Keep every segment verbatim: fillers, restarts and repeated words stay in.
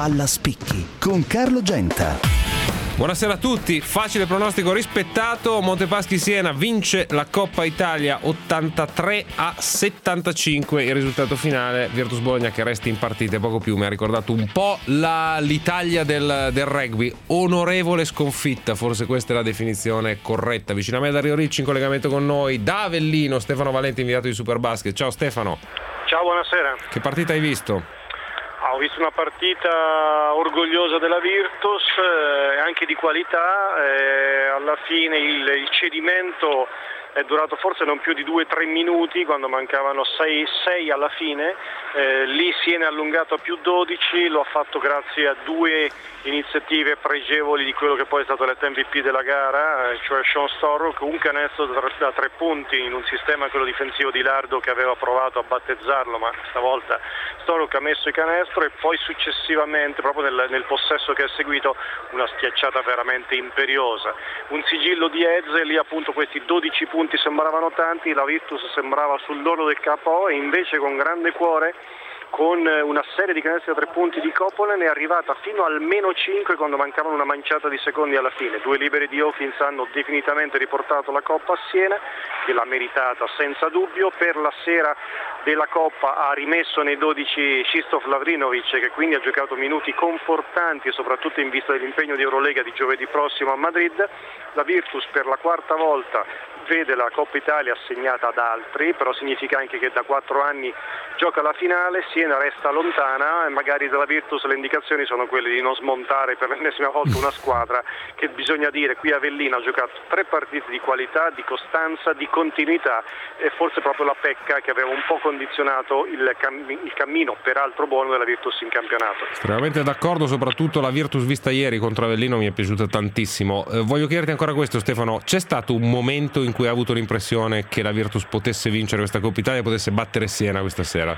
Palla Spicchi con Carlo Genta. Buonasera a tutti, facile pronostico rispettato. Montepaschi Siena vince la Coppa Italia ottantatré a settantacinque. Il risultato finale, Virtus Bologna che resta in partita e poco più. Mi ha ricordato un po' la, l'Italia del, del rugby. Onorevole sconfitta, forse questa è la definizione corretta. Vicino a me Dario Ricci in collegamento con noi da Avellino, Stefano Valenti, inviato di Superbasket. Ciao Stefano. Ciao, buonasera. Che partita hai visto? Ah, ho visto una partita orgogliosa della Virtus, eh, anche di qualità, eh, alla fine il, il cedimento è durato forse non più di due tre minuti, quando mancavano sei alla fine, eh, lì Siena è allungato a più dodici, lo ha fatto grazie a due iniziative pregevoli di quello che poi è stato l'M V P della gara, eh, cioè Sean Storrock, un canestro da, da tre punti in un sistema, quello difensivo di Lardo, che aveva provato a battezzarlo, ma stavolta Storrock ha messo il canestro, e poi successivamente, proprio nel, nel possesso che è seguito, una schiacciata veramente imperiosa. Un sigillo di Ezze, lì appunto questi dodici punti sembravano tanti, la Virtus sembrava sull'orlo del K O, e invece con grande cuore, con una serie di canestri da tre punti di Coponen, è arrivata fino al meno cinque quando mancavano una manciata di secondi alla fine. Due liberi di Hawkins hanno definitivamente riportato la Coppa a Siena, che l'ha meritata senza dubbio. Per la sera della Coppa ha rimesso nei dodici Krzysztof Lavrinovic, che quindi ha giocato minuti confortanti, soprattutto in vista dell'impegno di Eurolega di giovedì prossimo a Madrid. La Virtus per la quarta volta vede la Coppa Italia assegnata ad altri, però significa anche che da quattro anni gioca la finale. Siena resta lontana, e magari dalla Virtus le indicazioni sono quelle di non smontare per l'ennesima volta una squadra che, bisogna dire, qui a Avellino ha giocato tre partite di qualità, di costanza, di continuità, e forse proprio la pecca che aveva un po' condizionato il, cam- il cammino, peraltro buono, della Virtus in campionato. Estremamente d'accordo, soprattutto la Virtus vista ieri contro Avellino mi è piaciuta tantissimo. Eh, voglio chiederti ancora questo, Stefano: c'è stato un momento in cui hai avuto l'impressione che la Virtus potesse vincere questa Coppa Italia, potesse battere Siena questa sera?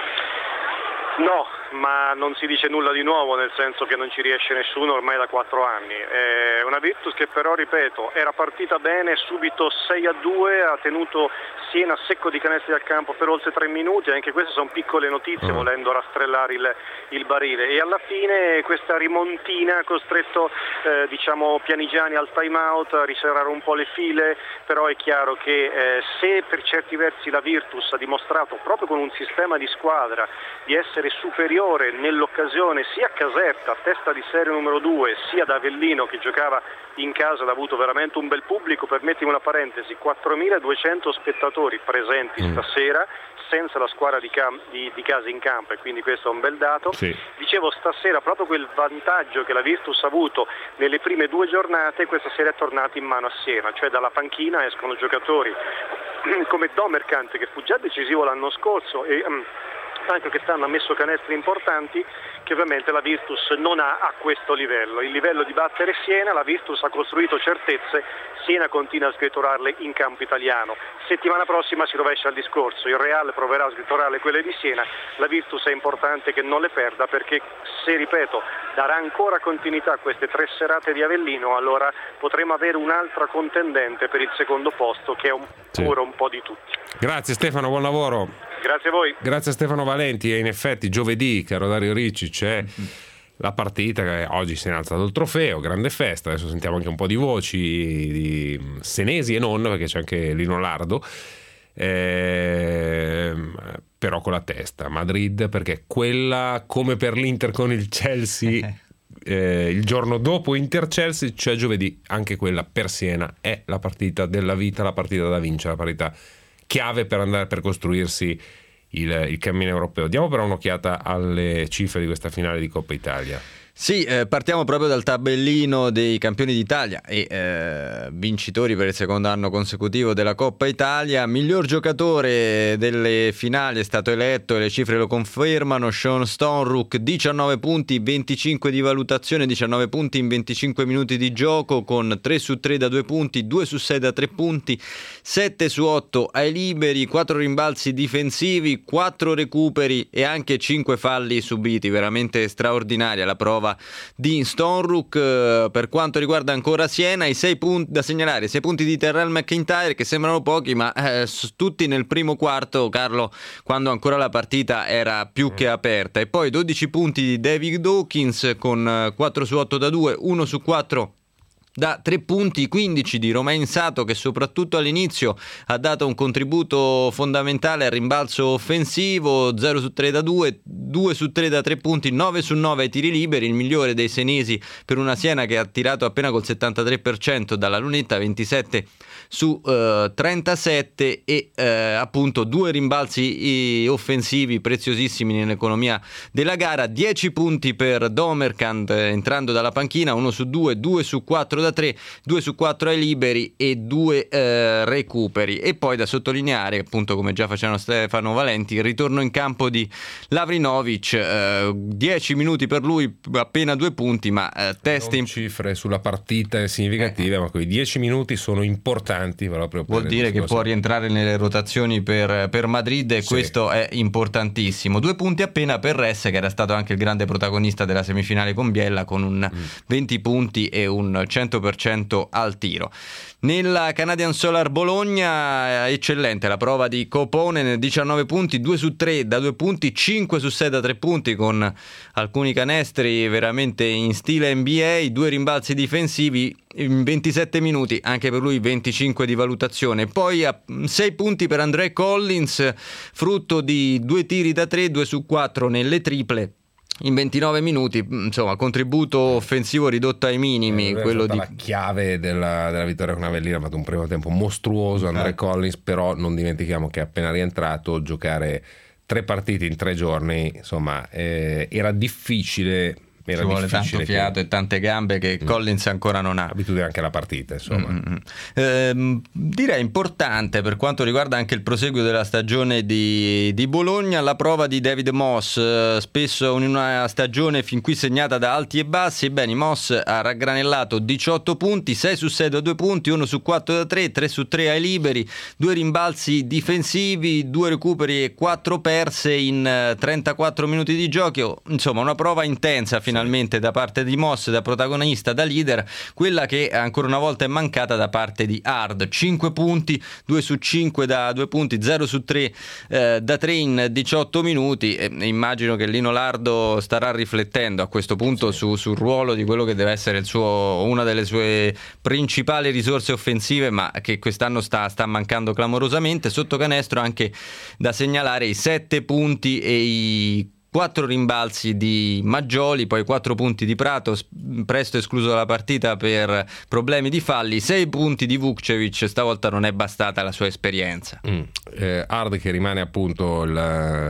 No, ma non si dice nulla di nuovo, nel senso che non ci riesce nessuno ormai da quattro anni. È una Virtus che però, ripeto, era partita bene, subito sei a due, ha tenuto Siena secco di canestri al campo per oltre tre minuti, anche queste sono piccole notizie, uh-huh. volendo rastrellare il, il barile, e alla fine questa rimontina ha costretto eh, diciamo Pianigiani al time out a riserrare un po' le file. Però è chiaro che eh, se per certi versi la Virtus ha dimostrato, proprio con un sistema di squadra, di essere superiore nell'occasione sia a Caserta, testa di serie numero due, sia ad Avellino, che giocava in casa ed ha avuto veramente un bel pubblico. Permettimi una parentesi: quattromiladuecento spettatori presenti mm. stasera, senza la squadra di, cam- di, di casa in campo, e quindi questo è un bel dato. Sì. Dicevo, stasera proprio quel vantaggio che la Virtus ha avuto nelle prime due giornate, questa sera è tornato in mano a Siena, cioè dalla panchina escono giocatori come Domerkant, che fu già decisivo l'anno scorso, e um, anche quest'anno ha messo canestri importanti, che ovviamente la Virtus non ha a questo livello. Il livello di battere Siena, la Virtus ha costruito certezze, Siena continua a scritturarle in campo italiano. Settimana prossima si rovescia il discorso, il Real proverà a scritturarle quelle di Siena, la Virtus è importante che non le perda, perché se, ripeto, darà ancora continuità a queste tre serate di Avellino, allora potremo avere un'altra contendente per il secondo posto, che è un, sì. pure un po' di tutti. Grazie Stefano, buon lavoro. Grazie a voi. Grazie a Stefano Valenti. E in effetti giovedì, caro Dario Ricci, c'è la partita che oggi si è alzato il trofeo, grande festa. Adesso sentiamo anche un po' di voci di senesi e non, perché c'è anche Lino Lardo, eh, però con la testa Madrid, perché quella, come per l'Inter con il Chelsea eh, il giorno dopo Inter-Chelsea, cioè giovedì, anche quella per Siena è la partita della vita, la partita da vincere, la partita chiave per andare per costruirsi il, il cammino europeo. Diamo però un'occhiata alle cifre di questa finale di Coppa Italia. Sì, eh, partiamo proprio dal tabellino dei campioni d'Italia e eh, vincitori per il secondo anno consecutivo della Coppa Italia. Miglior giocatore delle finali è stato eletto, e le cifre lo confermano, Sean Storrock, diciannove punti, venticinque di valutazione, diciannove punti in venticinque minuti di gioco, con tre su tre da due punti, due su sei da tre punti, sette su otto ai liberi, quattro rimbalzi difensivi, quattro recuperi e anche cinque falli subiti. Veramente straordinaria la prova prova di Stonrook. Eh, per quanto riguarda ancora Siena, i sei punti da segnalare, sei punti di Terrell McIntyre, che sembrano pochi, ma eh, tutti nel primo quarto, Carlo, quando ancora la partita era più che aperta. E poi dodici punti di David Dawkins con quattro su otto da due, uno su quattro da tre punti, quindici di Romain Sato, che soprattutto all'inizio ha dato un contributo fondamentale al rimbalzo offensivo, zero su tre da due, due su tre da tre punti, nove su nove ai tiri liberi, il migliore dei senesi per una Siena che ha tirato appena col settantatré per cento dalla lunetta, ventisette su eh, trentasette, e eh, appunto due rimbalzi offensivi preziosissimi nell'economia della gara, dieci punti per Domerkant eh, entrando dalla panchina, uno su due, due su quattro da tre, due su quattro ai liberi e due eh, recuperi. E poi da sottolineare, appunto, come già facevano Stefano Valenti, il ritorno in campo di Lavrinovic, eh, dieci minuti per lui, appena due punti, ma eh, test in cifre sulla partita significative, eh. ma quei dieci minuti sono importanti proprio. Vuol dire che può rientrare nelle rotazioni per, per Madrid, e sì, questo è importantissimo. Due punti appena per Ress, che era stato anche il grande protagonista della semifinale con Biella, con un mm. venti punti e un cento per cento al tiro. Nella Canadian Solar Bologna, eccellente la prova di Koponen, diciannove punti, due su tre da due punti, cinque su sei da tre punti, con alcuni canestri veramente in stile N B A, due rimbalzi difensivi in ventisette minuti, anche per lui venticinque di valutazione. Poi a sei punti per Andre Collins, frutto di due tiri da tre, due su quattro nelle triple in ventinove minuti, insomma contributo offensivo ridotto ai minimi, eh, quello di la chiave della, della vittoria con Avellino. Ha fatto un primo tempo mostruoso Andre eh. Collins, però non dimentichiamo che appena rientrato, giocare tre partite in tre giorni, insomma eh, era difficile. Era Ci vuole tanto fiato che... e tante gambe che mm. Collins ancora non ha. Abitudine anche alla partita, insomma. Mm-hmm. Eh, direi importante per quanto riguarda anche il proseguo della stagione di, di Bologna, la prova di David Moss, eh, spesso in una stagione fin qui segnata da alti e bassi. Ebbene, Moss ha raggranellato diciotto punti, sei su sei da due punti, uno su quattro da tre, tre su tre ai liberi, due rimbalzi difensivi, due recuperi e quattro perse in trentaquattro minuti di gioco. Insomma, una prova intensa finalmente da parte di Moss, da protagonista, da leader, quella che ancora una volta è mancata da parte di Hard. cinque punti, due su cinque da due punti, zero su tre eh, da tre in diciotto minuti. E immagino che Lino Lardo starà riflettendo a questo punto su, sul ruolo di quello che deve essere il suo, una delle sue principali risorse offensive, ma che quest'anno sta, sta mancando clamorosamente. Sotto canestro anche da segnalare i sette punti e i quattro rimbalzi di Maggioli, poi quattro punti di Prato, presto escluso dalla partita per problemi di falli, sei punti di Vukcevic, stavolta non è bastata la sua esperienza. Mm. Eh, Hard che rimane appunto il,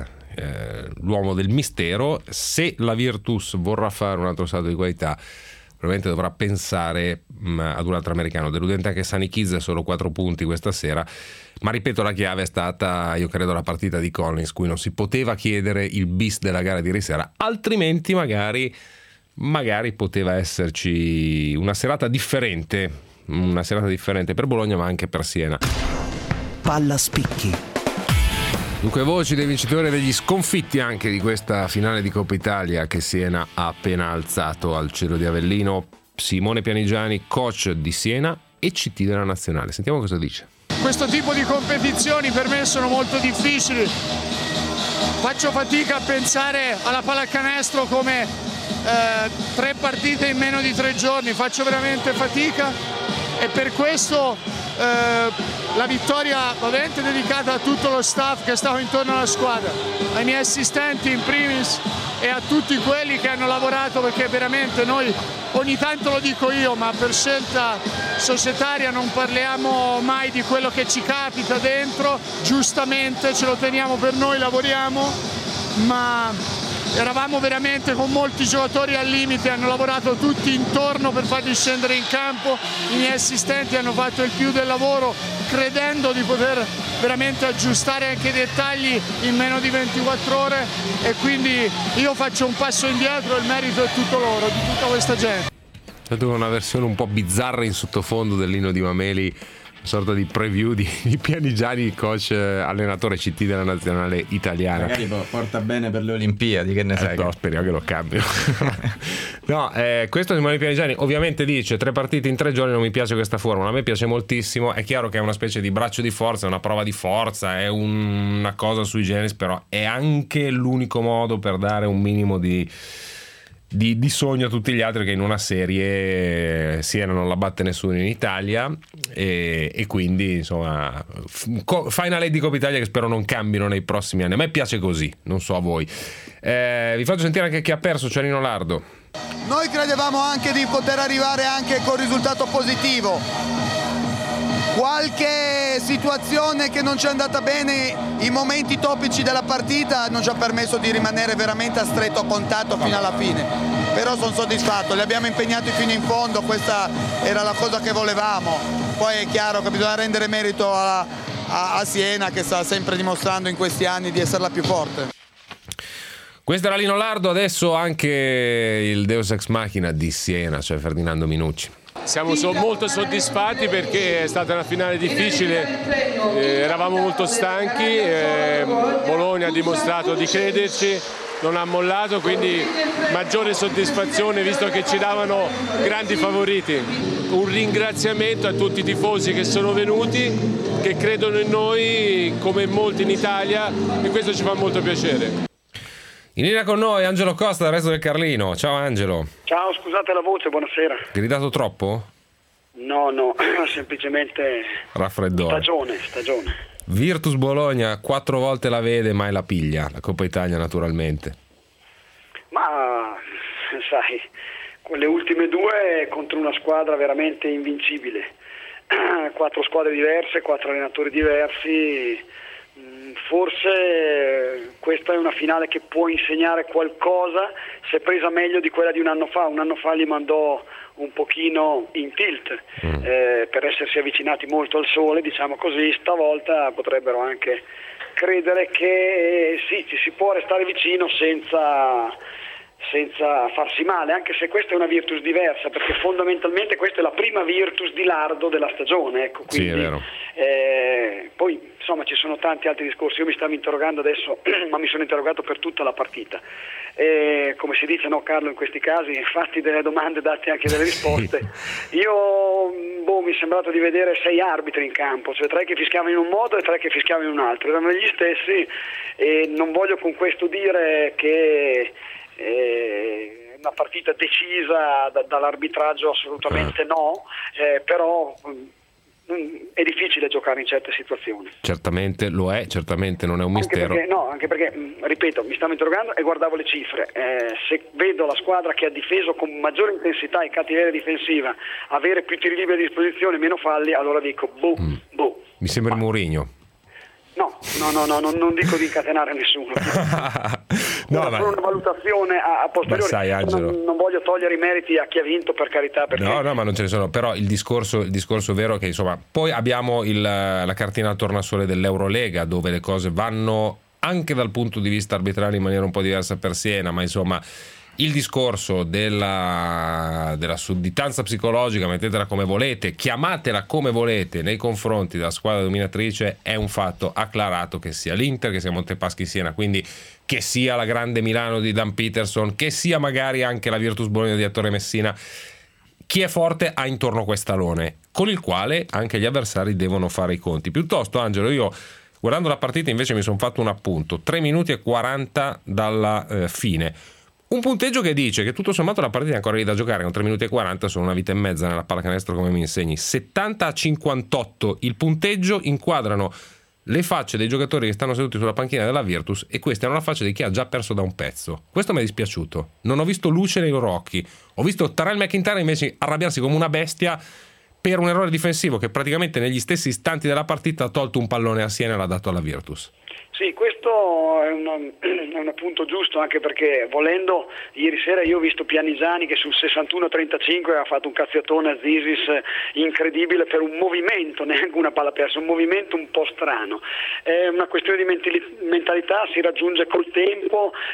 eh, l'uomo del mistero. Se la Virtus vorrà fare un altro salto di qualità, probabilmente dovrà pensare mh, ad un altro americano. Deludente anche Sunny Kids, solo quattro punti questa sera, ma ripeto, la chiave è stata, io credo, la partita di Collins, cui non si poteva chiedere il bis della gara di ieri sera, altrimenti magari magari poteva esserci una serata differente una serata differente per Bologna, ma anche per Siena. Palla spicchi. Dunque, voci dei vincitori e degli sconfitti anche di questa finale di Coppa Italia che Siena ha appena alzato al cielo di Avellino. Simone Pianigiani, coach di Siena e C T della nazionale. Sentiamo cosa dice. Questo tipo di competizioni per me sono molto difficili. Faccio fatica a pensare alla pallacanestro come eh, tre partite in meno di tre giorni. Faccio veramente fatica e per questo eh, la vittoria ovviamente è dedicata a tutto lo staff che stava intorno alla squadra, ai miei assistenti in primis e a tutti quelli che hanno lavorato, perché veramente noi, ogni tanto lo dico io, ma per scelta societaria non parliamo mai di quello che ci capita dentro, giustamente ce lo teniamo per noi, lavoriamo, ma eravamo veramente con molti giocatori al limite, hanno lavorato tutti intorno per farli scendere in campo, i miei assistenti hanno fatto il più del lavoro credendo di poter veramente aggiustare anche i dettagli in meno di ventiquattro ore e quindi io faccio un passo indietro e il merito è tutto loro, di tutta questa gente. C'è una versione un po' bizzarra in sottofondo dell'inno di Mameli sorta di preview di, di Pianigiani, coach allenatore C T della nazionale italiana. Magari porta bene per le Olimpiadi, che ne sai? Eh, no, speriamo che lo cambio. No, eh, questo Simone Pianigiani ovviamente dice tre partite in tre giorni, non mi piace questa formula, a me piace moltissimo, è chiaro che è una specie di braccio di forza, è una prova di forza, è un, una cosa sui generis, però è anche l'unico modo per dare un minimo di Di, di sogno a tutti gli altri, che in una serie Siena non la batte nessuno in Italia e, e quindi insomma finale di Coppa Italia che spero non cambino nei prossimi anni. A me piace così, non so a voi. Eh, vi faccio sentire anche chi ha perso, cioè Nino Lardo. Noi credevamo anche di poter arrivare anche con risultato positivo. Qualche situazione che non ci è andata bene, i momenti topici della partita non ci ha permesso di rimanere veramente a stretto contatto fino alla fine, però sono soddisfatto, li abbiamo impegnati fino in fondo, questa era la cosa che volevamo. Poi è chiaro che bisogna rendere merito a, a, a Siena, che sta sempre dimostrando in questi anni di essere la più forte. Questo era Lino Lardo, adesso anche il Deus Ex Machina di Siena, cioè Ferdinando Minucci. Siamo so- molto soddisfatti perché è stata una finale difficile, eh, eravamo molto stanchi, eh, Bologna ha dimostrato di crederci, non ha mollato, quindi maggiore soddisfazione visto che ci davano grandi favoriti. Un ringraziamento a tutti i tifosi che sono venuti, che credono in noi come molti in Italia, e questo ci fa molto piacere. In linea con noi Angelo Costa del Resto del Carlino. Ciao Angelo. Ciao, scusate la voce, buonasera. Gridato troppo? No, no, semplicemente raffreddore. Stagione, stagione. Virtus Bologna quattro volte la vede, mai la piglia, la Coppa Italia naturalmente. Ma sai, quelle ultime due contro una squadra veramente invincibile. Quattro squadre diverse, quattro allenatori diversi. Forse questa è una finale che può insegnare qualcosa se presa meglio di quella di un anno fa. Un anno fa li mandò un pochino in tilt mm. eh, per essersi avvicinati molto al sole, diciamo così. Stavolta potrebbero anche credere che eh, sì, ci si può restare vicino senza, senza farsi male, anche se questa è una Virtus diversa, perché fondamentalmente questa è la prima Virtus di Lardo della stagione, ecco, quindi, sì, è vero. Eh, poi insomma ci sono tanti altri discorsi. Io mi stavo interrogando adesso ma mi sono interrogato per tutta la partita, eh, come si dice, no Carlo, in questi casi fatti delle domande, date anche delle risposte. Io boh, mi è sembrato di vedere sei arbitri in campo, cioè tre che fischiavano in un modo e tre che fischiavano in un altro, erano gli stessi, e non voglio con questo dire che è una partita decisa da, dall'arbitraggio, assolutamente no, eh, però mh, è difficile giocare in certe situazioni. Certamente lo è, certamente non è un anche mistero. Perché, no, anche perché, mh, ripeto, mi stavo interrogando e guardavo le cifre, eh, se vedo la squadra che ha difeso con maggiore intensità e cattiveria difensiva avere più tiri liberi a disposizione, meno falli, allora dico boh, mm. boh. Mi sembra il Mourinho. No, no, no, no, non, non dico di incatenare nessuno. No, una, ma... una valutazione a, a posteriori. Sai, Angelo, non, non voglio togliere i meriti a chi ha vinto, per carità. Perché... No, no, ma non ce ne sono. Però il discorso, il discorso vero è che insomma, poi abbiamo il, la cartina al tornasole dell'Eurolega, dove le cose vanno anche dal punto di vista arbitrale in maniera un po' diversa per Siena, ma insomma il discorso della, della sudditanza psicologica, mettetela come volete, chiamatela come volete, nei confronti della squadra dominatrice, è un fatto acclarato, che sia l'Inter, che sia Montepaschi Siena, quindi che sia la grande Milano di Dan Peterson, che sia magari anche la Virtus Bologna di Ettore Messina. Chi è forte ha intorno quest'alone, con il quale anche gli avversari devono fare i conti. Piuttosto, Angelo, io guardando la partita invece mi sono fatto un appunto, tre minuti e quaranta dalla eh, fine. Un punteggio che dice che tutto sommato la partita è ancora lì da giocare, con tre minuti e quaranta sono una vita e mezza nella pallacanestro, come mi insegni. settanta a cinquantotto il punteggio, inquadrano le facce dei giocatori che stanno seduti sulla panchina della Virtus, e questa è una faccia di chi ha già perso da un pezzo. Questo mi è dispiaciuto, non ho visto luce nei loro occhi, ho visto Terrell McIntyre invece arrabbiarsi come una bestia per un errore difensivo che praticamente negli stessi istanti della partita ha tolto un pallone a Siena e l'ha dato alla Virtus. Sì, questo è un, è un appunto giusto, anche perché volendo, ieri sera io ho visto Pianigiani che sul sessantuno a trentacinque ha fatto un cazziatone a Zisis incredibile per un movimento, neanche una palla persa, un movimento un po' strano. È una questione di mentalità, si raggiunge col tempo, forse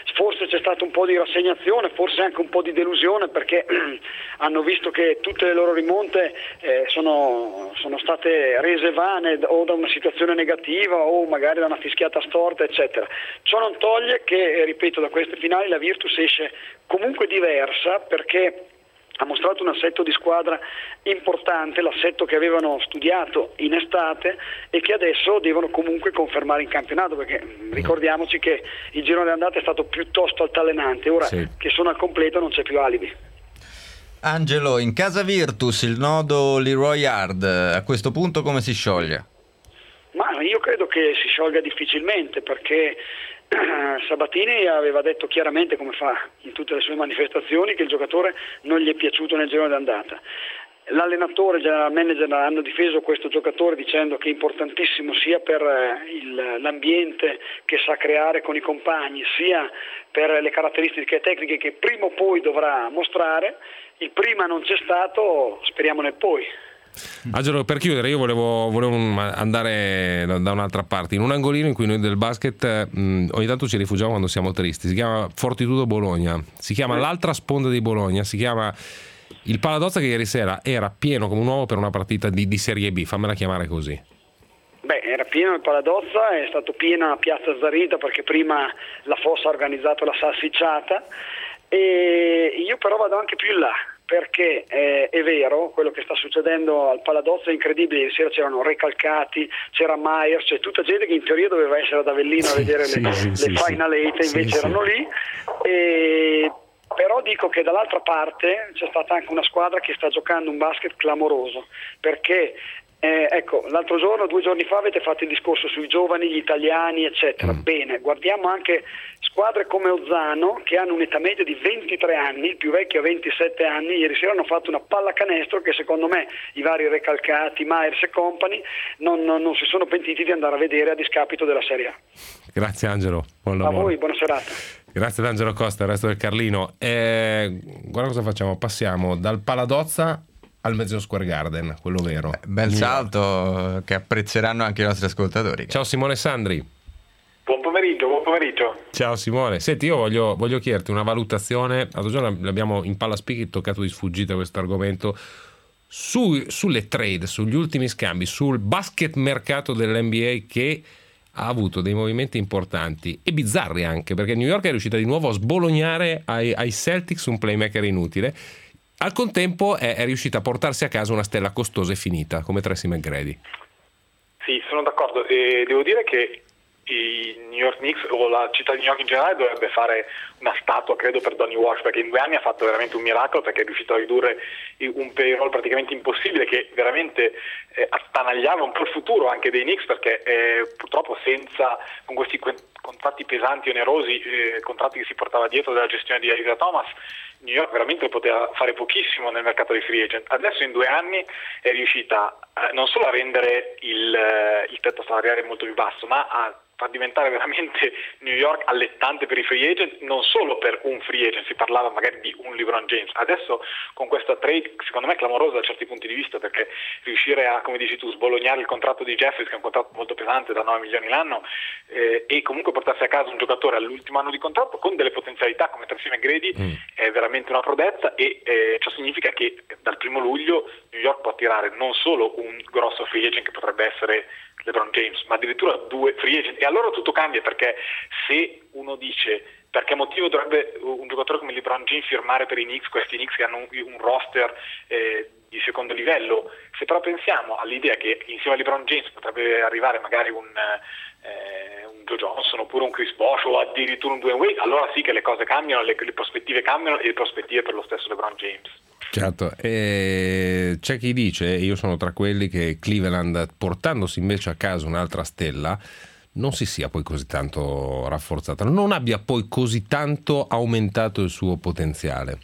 forse c'è stato un po' di rassegnazione, forse anche un po' di delusione, perché hanno visto che tutte le loro rimonte eh, sono, sono state rese vane o da una situazione negativa o magari da una fischiata storta, eccetera. Ciò non toglie che, ripeto, da queste finali la Virtus esce comunque diversa, perché ha mostrato un assetto di squadra importante, l'assetto che avevano studiato in estate e che adesso devono comunque confermare in campionato, perché ricordiamoci che il girone d'andata è stato piuttosto altalenante, ora sì. che sono al completo non c'è più alibi. Angelo, in casa Virtus il nodo Leroy Yard a questo punto come si scioglie? Ma io credo che si sciolga difficilmente, perché Sabatini aveva detto chiaramente, come fa in tutte le sue manifestazioni, che il giocatore non gli è piaciuto nel girone d'andata. L'allenatore e il general manager hanno difeso questo giocatore dicendo che è importantissimo sia per il, l'ambiente che sa creare con i compagni, sia per le caratteristiche tecniche che prima o poi dovrà mostrare. Il prima non c'è stato, speriamo nel poi. Angelo, per chiudere, io volevo, volevo andare da un'altra parte, in un angolino in cui noi del basket mh, ogni tanto ci rifugiamo quando siamo tristi. Si chiama Fortitudo Bologna, si chiama l'altra sponda di Bologna, si chiama il Paladozza, che ieri sera era pieno come un uovo per una partita di, di Serie B, fammela chiamare così. Beh, era pieno il Paladozza, è stato piena Piazza Zarita, perché prima la Fossa ha organizzato la salsicciata, e io però vado anche più in là, perché eh, è vero, quello che sta succedendo al Paladozza è incredibile. Ieri sera c'erano Recalcati, c'era Myers, c'è tutta gente che in teoria doveva essere ad Avellino a vedere sì, le, sì, le sì, Final Eight, sì, invece sì, erano sì. lì, e però dico che dall'altra parte c'è stata anche una squadra che sta giocando un basket clamoroso, perché Eh, ecco, l'altro giorno, due giorni fa avete fatto il discorso sui giovani, gli italiani, eccetera. Mm. Bene, guardiamo anche squadre come Ozzano, che hanno un'età media di ventitré anni, il più vecchio ha ventisette anni. Ieri sera hanno fatto una pallacanestro che secondo me i vari Recalcati, Myers e compagni non, non, non si sono pentiti di andare a vedere a discapito della Serie A. Grazie Angelo, buon lavoro. A voi, buona serata. Grazie ad Angelo Costa e al resto del Carlino. Eh, guarda cosa facciamo, passiamo dal Paladozza al Madison Square Garden, quello vero. Eh, bel salto che apprezzeranno anche i nostri ascoltatori. Ciao Simone Sandri. Buon pomeriggio, buon pomeriggio. Ciao Simone. Senti, io voglio, voglio chiederti una valutazione. L'altro giorno l'abbiamo in Palla Speaking toccato di sfuggita questo argomento. Su, sulle trade, sugli ultimi scambi, sul basket mercato dell'N B A, che ha avuto dei movimenti importanti e bizzarri anche, perché New York è riuscita di nuovo a sbolognare ai, ai Celtics un playmaker inutile. Al contempo è, è riuscita a portarsi a casa una stella costosa e finita come Tracy McGrady. Sì, sono d'accordo, e devo dire che i New York Knicks o la città di New York in generale dovrebbe fare una statua, credo, per Donny Walsh, perché in due anni ha fatto veramente un miracolo, perché è riuscito a ridurre un payroll praticamente impossibile, che veramente eh, attanagliava un po' il futuro anche dei Knicks, perché eh, purtroppo senza, con questi contratti pesanti e onerosi, eh, contratti che si portava dietro della gestione di Isaiah Thomas, New York veramente poteva fare pochissimo nel mercato dei free agent. Adesso in due anni è riuscita eh, non solo a rendere il, eh, il tetto salariale molto più basso, ma a far diventare veramente New York allettante per i free agent, non solo per un free agent, si parlava magari di un LeBron James. Adesso con questa trade secondo me clamorosa da certi punti di vista, perché riuscire a, come dici tu, sbolognare il contratto di Jeffries, che è un contratto molto pesante da nove milioni l'anno, eh, e comunque portarsi a casa un giocatore all'ultimo anno di contratto con delle potenzialità come Tracy McGrady, mm. è veramente una prodezza, e eh, ciò significa che dal primo luglio New York può attirare non solo un grosso free agent che potrebbe essere LeBron James, ma addirittura due free agent. E allora tutto cambia, perché se uno dice per che motivo dovrebbe un giocatore come LeBron James firmare per i Knicks, questi Knicks che hanno un, un roster eh, di secondo livello, se però pensiamo all'idea che insieme a LeBron James potrebbe arrivare magari un, eh, un Joe Johnson oppure un Chris Bosh o addirittura un Dwayne Wade, allora sì che le cose cambiano, le, le prospettive cambiano, e le prospettive per lo stesso LeBron James. Certo, e c'è chi dice, e io sono tra quelli, che Cleveland, portandosi invece a casa un'altra stella, non si sia poi così tanto rafforzata, non abbia poi così tanto aumentato il suo potenziale.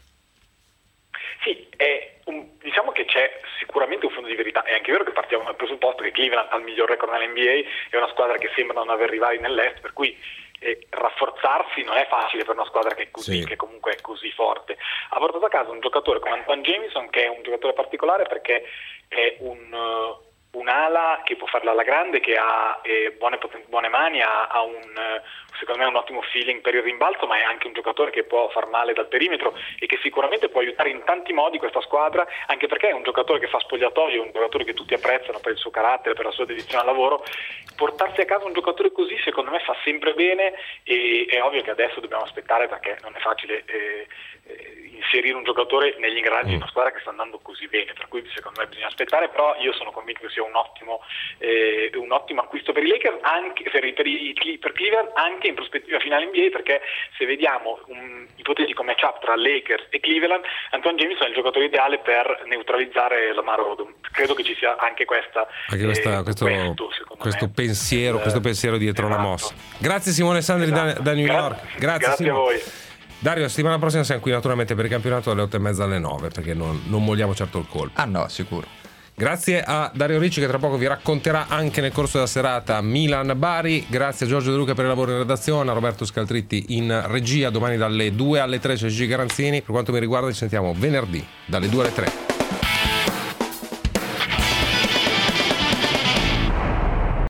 Sì, è un, diciamo che c'è sicuramente un fondo di verità. È anche vero che partiamo dal presupposto che Cleveland ha il miglior record nell'N B A, è una squadra che sembra non aver rivali nell'Est, per cui e rafforzarsi non è facile per una squadra che è così, sì. che comunque è così forte. Ha portato a casa un giocatore come Antoine Jamison, che è un giocatore particolare perché è un, un'ala che può farla alla grande, che ha eh, buone, poten- buone mani, ha, ha un, secondo me un ottimo feeling per il rimbalzo, ma è anche un giocatore che può far male dal perimetro e che sicuramente può aiutare in tanti modi questa squadra, anche perché è un giocatore che fa spogliatoio, un giocatore che tutti apprezzano per il suo carattere, per la sua dedizione al lavoro. Portarsi a casa un giocatore così secondo me fa sempre bene, e è ovvio che adesso dobbiamo aspettare, perché non è facile eh, eh, inserire un giocatore negli ingranaggi di una squadra che sta andando così bene, per cui secondo me bisogna aspettare, però io sono convinto che sia un ottimo eh, un ottimo acquisto per i Lakers, anche per, i, per, i, per Cleveland, anche in prospettiva finale N B A, perché se vediamo un ipotetico matchup tra Lakers e Cleveland, Anthony Jamison è il giocatore ideale per neutralizzare Lamar Odom. Credo che ci sia anche questa anche questa, eh, questo, questo, questo me, pensiero il, questo pensiero dietro esatto. la mossa. Grazie Simone Sandri esatto. da, da New York. Grazie, grazie, grazie a voi. Dario, la settimana prossima siamo qui naturalmente per il campionato alle otto e mezza alle nove, perché non, non molliamo certo il colpo. Ah no, sicuro. Grazie a Dario Ricci, che tra poco vi racconterà anche nel corso della serata Milan-Bari. Grazie a Giorgio De Luca per il lavoro in redazione, a Roberto Scaltritti in regia. Domani dalle due alle tre c'è Gigi Garanzini. Per quanto mi riguarda ci sentiamo venerdì dalle due alle tre.